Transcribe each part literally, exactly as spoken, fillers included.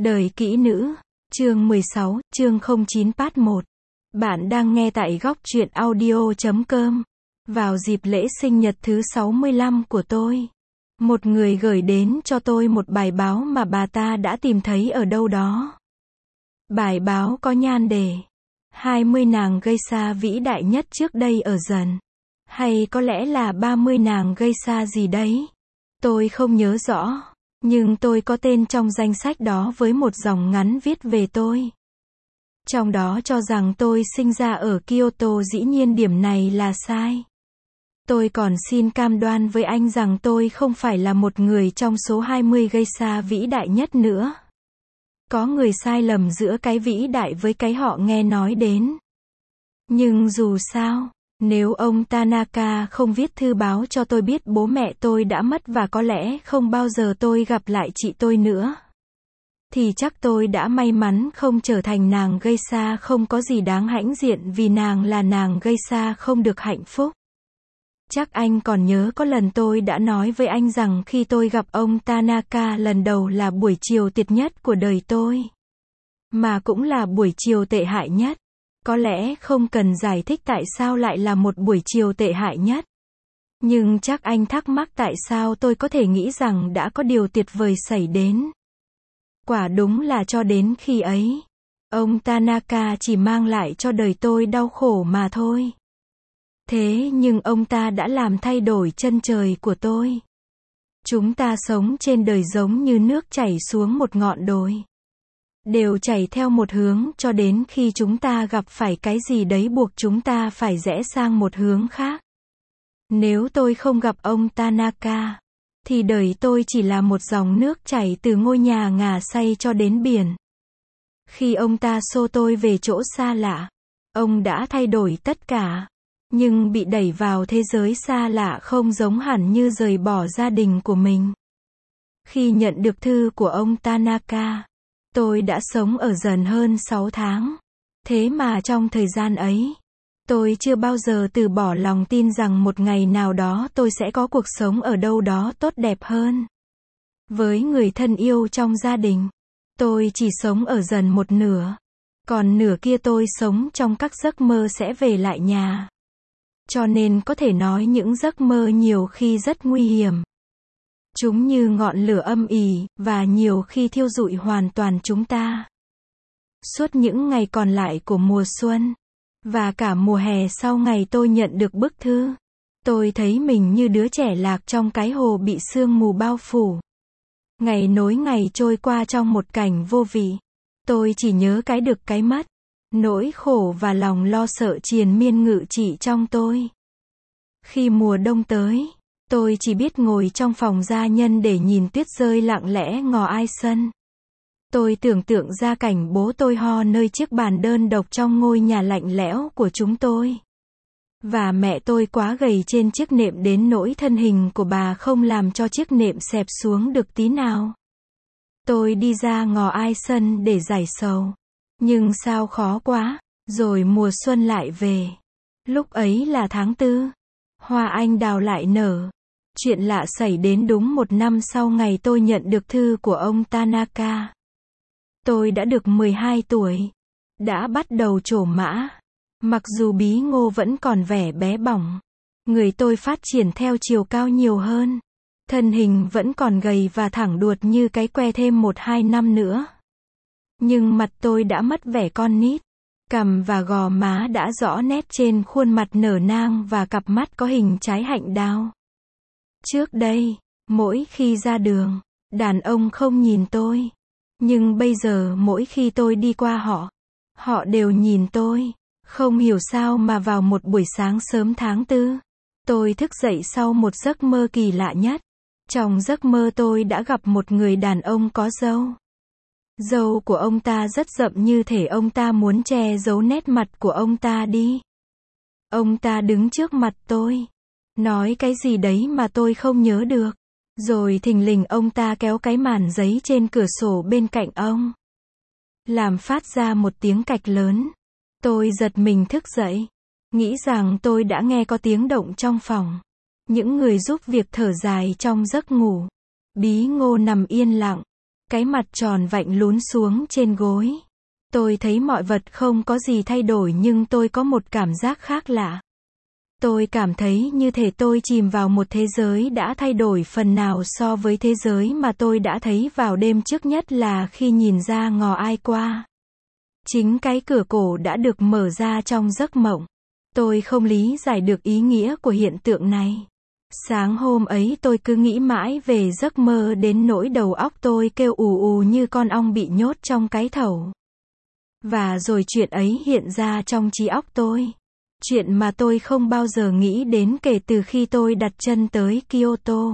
Đời kỹ nữ, chương mười sáu, chương không chín part một. Bạn đang nghe tại góc truyện audio chấm com. Vào dịp lễ sinh nhật thứ sáu mươi lăm của tôi, một người gửi đến cho tôi một bài báo mà bà ta đã tìm thấy ở đâu đó. Bài báo có nhan đề hai mươi nàng geisha vĩ đại nhất trước đây ở dần. Hay có lẽ là ba mươi nàng geisha gì đấy. Tôi không nhớ rõ. Nhưng tôi có tên trong danh sách đó với một dòng ngắn viết về tôi. Trong đó cho rằng tôi sinh ra ở Kyoto, dĩ nhiên điểm này là sai. Tôi còn xin cam đoan với anh rằng tôi không phải là một người trong số hai mươi geisha vĩ đại nhất nữa. Có người sai lầm giữa cái vĩ đại với cái họ nghe nói đến. Nhưng dù sao, nếu ông Tanaka không viết thư báo cho tôi biết bố mẹ tôi đã mất và có lẽ không bao giờ tôi gặp lại chị tôi nữa, thì chắc tôi đã may mắn không trở thành nàng geisha không có gì đáng hãnh diện vì nàng là nàng geisha không được hạnh phúc. Chắc anh còn nhớ có lần tôi đã nói với anh rằng khi tôi gặp ông Tanaka lần đầu là buổi chiều tuyệt nhất của đời tôi. Mà cũng là buổi chiều tệ hại nhất. Có lẽ không cần giải thích tại sao lại là một buổi chiều tệ hại nhất. Nhưng chắc anh thắc mắc tại sao tôi có thể nghĩ rằng đã có điều tuyệt vời xảy đến. Quả đúng là cho đến khi ấy, ông Tanaka chỉ mang lại cho đời tôi đau khổ mà thôi. Thế nhưng ông ta đã làm thay đổi chân trời của tôi. Chúng ta sống trên đời giống như nước chảy xuống một ngọn đồi. Đều chảy theo một hướng cho đến khi chúng ta gặp phải cái gì đấy buộc chúng ta phải rẽ sang một hướng khác. Nếu tôi không gặp ông Tanaka, thì đời tôi chỉ là một dòng nước chảy từ ngôi nhà ngả say cho đến biển. Khi ông ta xô tôi về chỗ xa lạ, ông đã thay đổi tất cả. Nhưng bị đẩy vào thế giới xa lạ không giống hẳn như rời bỏ gia đình của mình. Khi nhận được thư của ông Tanaka, tôi đã sống ở dần hơn sáu tháng. Thế mà trong thời gian ấy, tôi chưa bao giờ từ bỏ lòng tin rằng một ngày nào đó tôi sẽ có cuộc sống ở đâu đó tốt đẹp hơn. Với người thân yêu trong gia đình, tôi chỉ sống ở dần một nửa. Còn nửa kia tôi sống trong các giấc mơ sẽ về lại nhà. Cho nên có thể nói những giấc mơ nhiều khi rất nguy hiểm. Chúng như ngọn lửa âm ỉ, và nhiều khi thiêu rụi hoàn toàn chúng ta. Suốt những ngày còn lại của mùa xuân, và cả mùa hè sau ngày tôi nhận được bức thư, tôi thấy mình như đứa trẻ lạc trong cái hồ bị sương mù bao phủ. Ngày nối ngày trôi qua trong một cảnh vô vị. Tôi chỉ nhớ cái được cái mất. Nỗi khổ và lòng lo sợ triền miên ngự trị trong tôi. Khi mùa đông tới, tôi chỉ biết ngồi trong phòng gia nhân để nhìn tuyết rơi lặng lẽ ngò ai sân. Tôi tưởng tượng ra cảnh bố tôi ho nơi chiếc bàn đơn độc trong ngôi nhà lạnh lẽo của chúng tôi. Và mẹ tôi quá gầy trên chiếc nệm đến nỗi thân hình của bà không làm cho chiếc nệm xẹp xuống được tí nào. Tôi đi ra ngò ai sân để giải sầu. Nhưng sao khó quá, rồi mùa xuân lại về. Lúc ấy là tháng tư. Hoa anh đào lại nở. Chuyện lạ xảy đến đúng một năm sau ngày tôi nhận được thư của ông Tanaka. Tôi đã được mười hai tuổi. Đã bắt đầu trổ mã. Mặc dù bí ngô vẫn còn vẻ bé bỏng. Người tôi phát triển theo chiều cao nhiều hơn. Thân hình vẫn còn gầy và thẳng đuột như cái que thêm một hai năm nữa. Nhưng mặt tôi đã mất vẻ con nít. Cằm và gò má đã rõ nét trên khuôn mặt nở nang và cặp mắt có hình trái hạnh đào. Trước đây, mỗi khi ra đường, đàn ông không nhìn tôi. Nhưng bây giờ mỗi khi tôi đi qua họ, họ đều nhìn tôi. Không hiểu sao mà vào một buổi sáng sớm tháng tư, tôi thức dậy sau một giấc mơ kỳ lạ nhất. Trong giấc mơ tôi đã gặp một người đàn ông có râu. Râu của ông ta rất rậm như thể ông ta muốn che giấu nét mặt của ông ta đi. Ông ta đứng trước mặt tôi, nói cái gì đấy mà tôi không nhớ được. Rồi thình lình ông ta kéo cái màn giấy trên cửa sổ bên cạnh ông, làm phát ra một tiếng cạch lớn. Tôi giật mình thức dậy, nghĩ rằng tôi đã nghe có tiếng động trong phòng. Những người giúp việc thở dài trong giấc ngủ. Bí ngô nằm yên lặng. cái mặt tròn vạnh lún xuống trên gối. Tôi thấy mọi vật không có gì thay đổi nhưng tôi có một cảm giác khác lạ. Tôi cảm thấy như thể tôi chìm vào một thế giới đã thay đổi phần nào so với thế giới mà tôi đã thấy vào đêm trước, nhất là khi nhìn ra ngò ai qua. Chính cái cửa cổ đã được mở ra trong giấc mộng. Tôi không lý giải được ý nghĩa của hiện tượng này. Sáng hôm ấy tôi cứ nghĩ mãi về giấc mơ đến nỗi đầu óc tôi kêu ù ù như con ong bị nhốt trong cái thẩu. Và rồi chuyện ấy hiện ra trong trí óc tôi. Chuyện mà tôi không bao giờ nghĩ đến kể từ khi tôi đặt chân tới Kyoto.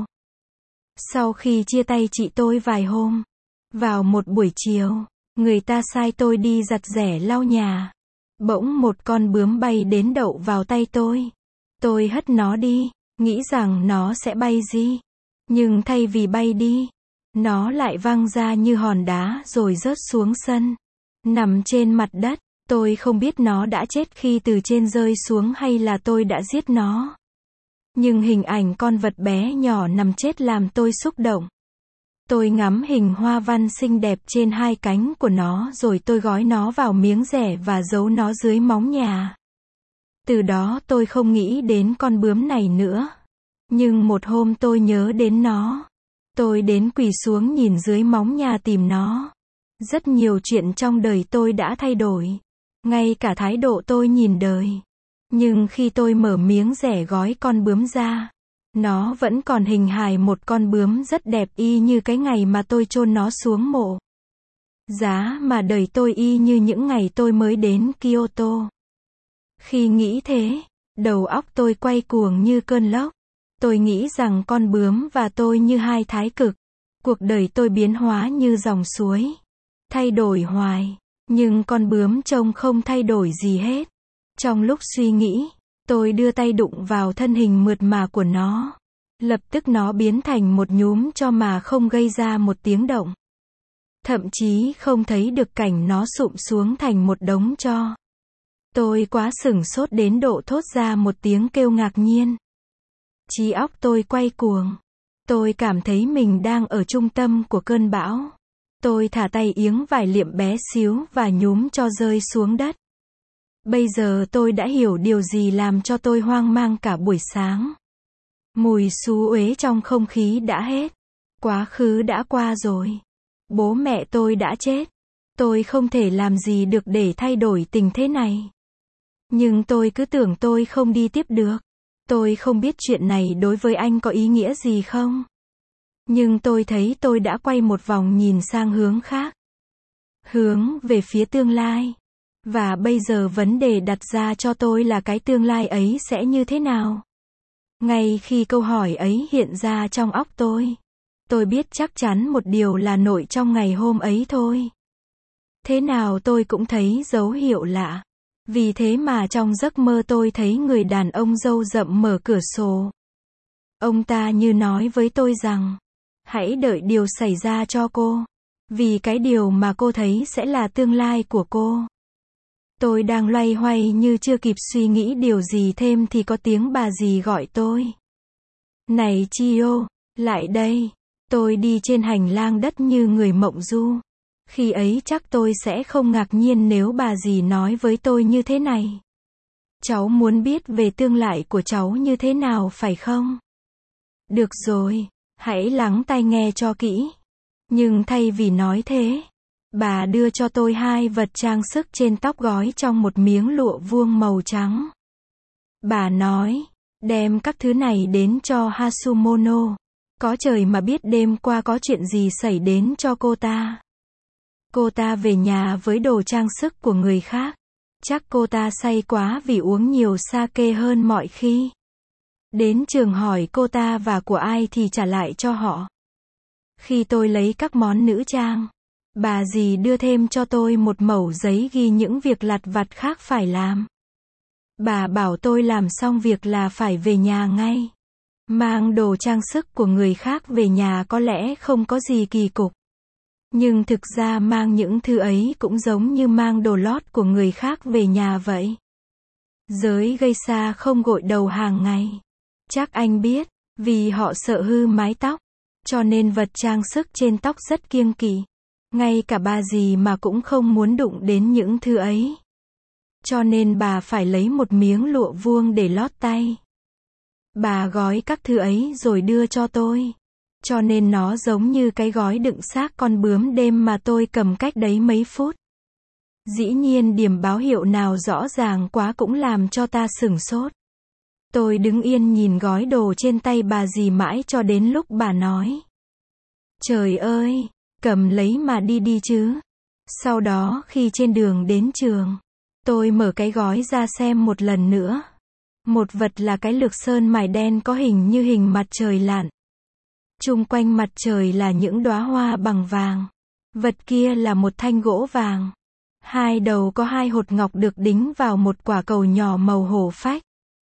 Sau khi chia tay chị tôi vài hôm, vào một buổi chiều, người ta sai tôi đi giặt giẻ lau nhà. Bỗng một con bướm bay đến đậu vào tay tôi. Tôi hất nó đi, nghĩ rằng nó sẽ bay đi. Nhưng thay vì bay đi, nó lại văng ra như hòn đá rồi rớt xuống sân. Nằm trên mặt đất. Tôi không biết nó đã chết khi từ trên rơi xuống hay là tôi đã giết nó. Nhưng hình ảnh con vật bé nhỏ nằm chết làm tôi xúc động. Tôi ngắm hình hoa văn xinh đẹp trên hai cánh của nó rồi tôi gói nó vào miếng rẻ và giấu nó dưới móng nhà. Từ đó tôi không nghĩ đến con bướm này nữa. Nhưng một hôm tôi nhớ đến nó. Tôi đến quỳ xuống nhìn dưới móng nhà tìm nó. Rất nhiều chuyện trong đời tôi đã thay đổi. Ngay cả thái độ tôi nhìn đời. Nhưng khi tôi mở miếng rẻ gói con bướm ra, nó vẫn còn hình hài một con bướm rất đẹp y như cái ngày mà tôi chôn nó xuống mộ. Giá mà đời tôi y như những ngày tôi mới đến Kyoto. Khi nghĩ thế, đầu óc tôi quay cuồng như cơn lốc. Tôi nghĩ rằng con bướm và tôi như hai thái cực. Cuộc đời tôi biến hóa như dòng suối. Thay đổi hoài. Nhưng con bướm trông không thay đổi gì hết. Trong lúc suy nghĩ, tôi đưa tay đụng vào thân hình mượt mà của nó. Lập tức nó biến thành một nhúm tro mà không gây ra một tiếng động. Thậm chí không thấy được cảnh nó sụm xuống thành một đống tro. Tôi quá sửng sốt đến độ thốt ra một tiếng kêu ngạc nhiên. Trí óc tôi quay cuồng. Tôi cảm thấy mình đang ở trung tâm của cơn bão. Tôi thả tay yếng vải liệm bé xíu và nhúm cho rơi xuống đất. Bây giờ tôi đã hiểu điều gì làm cho tôi hoang mang cả buổi sáng. Mùi xú uế trong không khí đã hết. Quá khứ đã qua rồi. Bố mẹ tôi đã chết. Tôi không thể làm gì được để thay đổi tình thế này. Nhưng tôi cứ tưởng tôi không đi tiếp được. Tôi không biết chuyện này đối với anh có ý nghĩa gì không. Nhưng tôi thấy tôi đã quay một vòng nhìn sang hướng khác. Hướng về phía tương lai. Và bây giờ vấn đề đặt ra cho tôi là cái tương lai ấy sẽ như thế nào? Ngay khi câu hỏi ấy hiện ra trong óc tôi, tôi biết chắc chắn một điều là nội trong ngày hôm ấy thôi. Thế nào tôi cũng thấy dấu hiệu lạ. Vì thế mà trong giấc mơ tôi thấy người đàn ông râu rậm mở cửa sổ. Ông ta như nói với tôi rằng, hãy đợi điều xảy ra cho cô. Vì cái điều mà cô thấy sẽ là tương lai của cô. Tôi đang loay hoay như chưa kịp suy nghĩ điều gì thêm thì có tiếng bà dì gọi tôi. Này Chio, lại đây. Tôi đi trên hành lang đất như người mộng du. Khi ấy chắc tôi sẽ không ngạc nhiên nếu bà dì nói với tôi như thế này. Cháu muốn biết về tương lai của cháu như thế nào phải không? Được rồi, hãy lắng tai nghe cho kỹ. Nhưng thay vì nói thế, bà đưa cho tôi hai vật trang sức trên tóc gói trong một miếng lụa vuông màu trắng. Bà nói, đem các thứ này đến cho Hasumono. Có trời mà biết đêm qua có chuyện gì xảy đến cho cô ta. Cô ta về nhà với đồ trang sức của người khác. Chắc cô ta say quá vì uống nhiều sake hơn mọi khi. Đến trường hỏi cô ta và của ai thì trả lại cho họ. Khi tôi lấy các món nữ trang, bà dì đưa thêm cho tôi một mẩu giấy ghi những việc lặt vặt khác phải làm. Bà bảo tôi làm xong việc là phải về nhà ngay. Mang đồ trang sức của người khác về nhà có lẽ không có gì kỳ cục. Nhưng thực ra mang những thứ ấy cũng giống như mang đồ lót của người khác về nhà vậy. Giới geisha không gội đầu hàng ngày. Chắc anh biết, vì họ sợ hư mái tóc. Cho nên vật trang sức trên tóc rất kiêng kỵ. Ngay cả bà dì mà cũng không muốn đụng đến những thứ ấy. Cho nên bà phải lấy một miếng lụa vuông để lót tay. Bà gói các thứ ấy rồi đưa cho tôi. Cho nên nó giống như cái gói đựng xác con bướm đêm mà tôi cầm cách đấy mấy phút. Dĩ nhiên điểm báo hiệu nào rõ ràng quá cũng làm cho ta sửng sốt. Tôi đứng yên nhìn gói đồ trên tay bà dì mãi cho đến lúc bà nói. Trời ơi, cầm lấy mà đi đi chứ. Sau đó khi trên đường đến trường, tôi mở cái gói ra xem một lần nữa. Một vật là cái lược sơn mài đen có hình như hình mặt trời lặn. Chung quanh mặt trời là những đóa hoa bằng vàng. Vật kia là một thanh gỗ vàng. Hai đầu có hai hột ngọc được đính vào một quả cầu nhỏ màu hổ phách.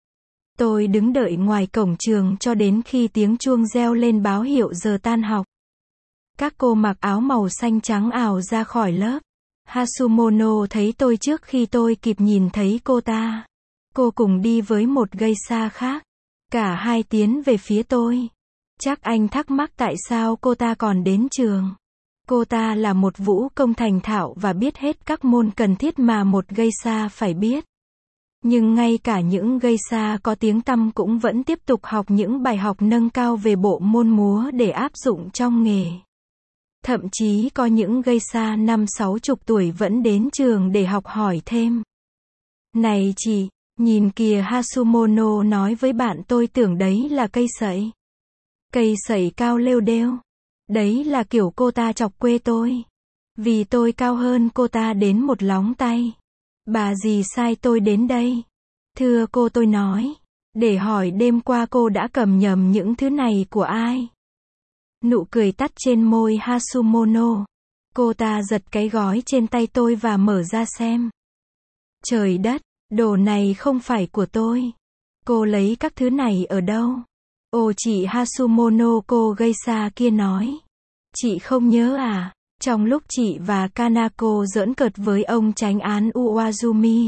Tôi đứng đợi ngoài cổng trường cho đến khi tiếng chuông reo lên báo hiệu giờ tan học. Các cô mặc áo màu xanh trắng ảo ra khỏi lớp. Hasumono thấy tôi trước khi tôi kịp nhìn thấy cô ta. Cô cùng đi với một geisha khác. Cả hai tiến về phía tôi. Chắc anh thắc mắc tại sao cô ta còn đến trường. Cô ta là một vũ công thành thạo và biết hết các môn cần thiết mà một geisha phải biết. Nhưng ngay cả những geisha có tiếng tăm cũng vẫn tiếp tục học những bài học nâng cao về bộ môn múa để áp dụng trong nghề. Thậm chí có những geisha năm sáu chục tuổi vẫn đến trường để học hỏi thêm. Này chị, nhìn kìa, Hasumono nói với bạn tôi, tưởng đấy là cây sậy. Cây sậy cao lêu đêu. Đấy là kiểu cô ta chọc quê tôi. Vì tôi cao hơn cô ta đến một lóng tay. Bà dì sai tôi đến đây. Thưa cô, tôi nói. Để hỏi đêm qua cô đã cầm nhầm những thứ này của ai? Nụ cười tắt trên môi Hasumono. Cô ta giật cái gói trên tay tôi và mở ra xem. Trời đất, đồ này không phải của tôi. Cô lấy các thứ này ở đâu? Ồ chị Hasumono, cô geisha kia nói. Chị không nhớ à? Trong lúc chị và Kanako giỡn cợt với ông chánh án Uwazumi,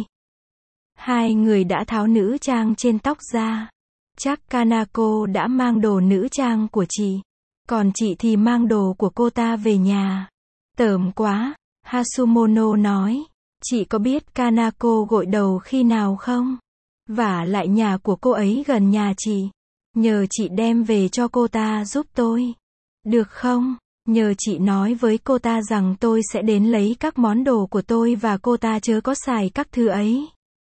hai người đã tháo nữ trang trên tóc ra. Chắc Kanako đã mang đồ nữ trang của chị. Còn chị thì mang đồ của cô ta về nhà. Tởm quá, Hasumono nói. Chị có biết Kanako gội đầu khi nào không? Vả lại nhà của cô ấy gần nhà chị. Nhờ chị đem về cho cô ta giúp tôi. Được không? Nhờ chị nói với cô ta rằng tôi sẽ đến lấy các món đồ của tôi và cô ta chớ có xài các thứ ấy.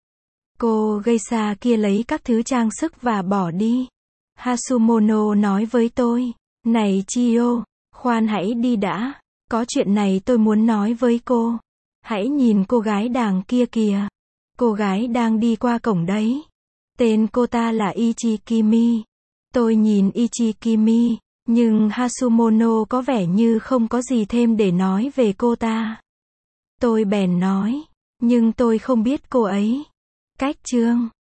Cô geisha kia lấy các thứ trang sức và bỏ đi. Hasumono nói với tôi. Này Chiyo, khoan hãy đi đã. Có chuyện này tôi muốn nói với cô. Hãy nhìn cô gái đàng kia kìa. Cô gái đang đi qua cổng đấy. Tên cô ta là Ichikimi. Tôi nhìn Ichikimi, nhưng Hasumono có vẻ như không có gì thêm để nói về cô ta. Tôi bèn nói, nhưng tôi không biết cô ấy. Cách chương